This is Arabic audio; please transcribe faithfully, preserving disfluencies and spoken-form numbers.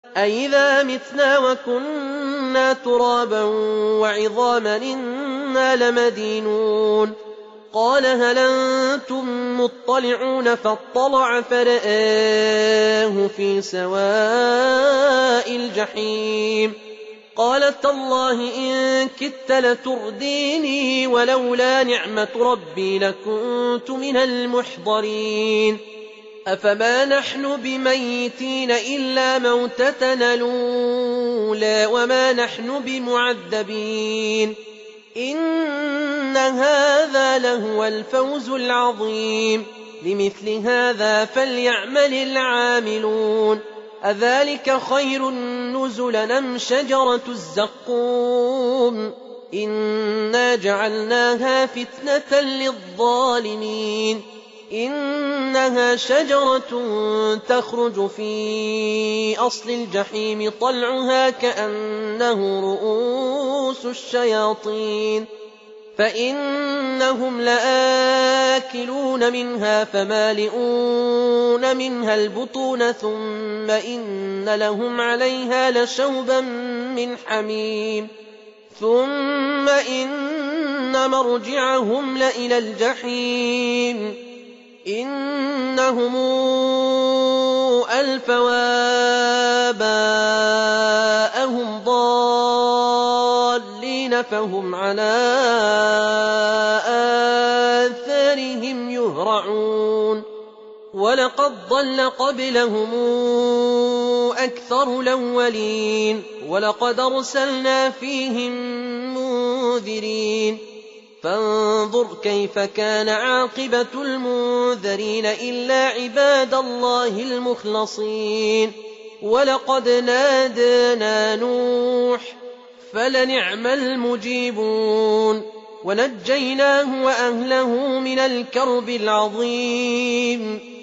أَإِذَا مِتْنَا وَكُنَّا تُرَابًا وَعِظَامًا إِنَّا لَمَدِينُونَ قَالَ هَلْ أَنتُم مُّطَّلِعُونَ فَاطَّلَعَ فَرَآهُ فِي سَوَاءِ الْجَحِيمِ قَالَ تَاللَّهِ إِن كِدتَّ لَتُرْدِينِي وَلَوْلَا نِعْمَةُ رَبِّي لَكُنتُ مِنَ الْمُحْضَرِينَ أَفَمَا نَحْنُ بِمَيِّتِينَ إِلَّا مَوْتَتَنَا الْأُولَىٰ وَمَا نَحْنُ بِمُعَذَّبِينَ إِنَّ هَٰذَا لَهُوَ الْفَوْزُ الْعَظِيمُ لِمِثْلِ هَٰذَا فَلْيَعْمَلِ الْعَامِلُونَ أَذَٰلِكَ خَيْرٌ نُّزُلًا أَمْ شَجَرَةُ الزَّقُّومِ إِنَّا جَعَلْنَاهَا فِتْنَةً لِّلظَّالِمِينَ إِنَّهَا شَجَرَةٌ تَخْرُجُ فِي أَصْلِ الْجَحِيمِ طَلْعُهَا كَأَنَّهُ رُءُوسُ الشَّيَاطِينِ فَإِنَّهُمْ لَآكِلُونَ مِنْهَا فَمَالِئُونَ مِنْهَا الْبُطُونَ ثُمَّ إِنَّ لَهُمْ عَلَيْهَا لَشَوْبًا مِّنْ حَمِيمٍ ثُمَّ إِنَّ مَرْجِعَهُمْ لَإِلَى الْجَحِيمِ إِنَّهُمْ أَلْفَوْا آبَاءَهُمْ ضَالِّينَ فَهُمْ عَلَىٰ آثَارِهِمْ يُهْرَعُونَ وَلَقَدْ ضَلَّ قَبْلَهُمْ أَكْثَرُ الْأَوَّلِينَ وَلَقَدْ أَرْسَلْنَا فِيهِم مُّنذِرِينَ فَانظُرْ كَيْفَ كَانَ عَاقِبَةُ الْمُنذَرِينَ إِلَّا عِبَادَ اللَّهِ الْمُخْلَصِينَ وَلَقَدْ نَادَانَا نُوحٌ فَلَنِعْمَ الْمُجِيبُونَ وَنَجَّيْنَاهُ وَأَهْلَهُ مِنَ الْكَرْبِ الْعَظِيمِ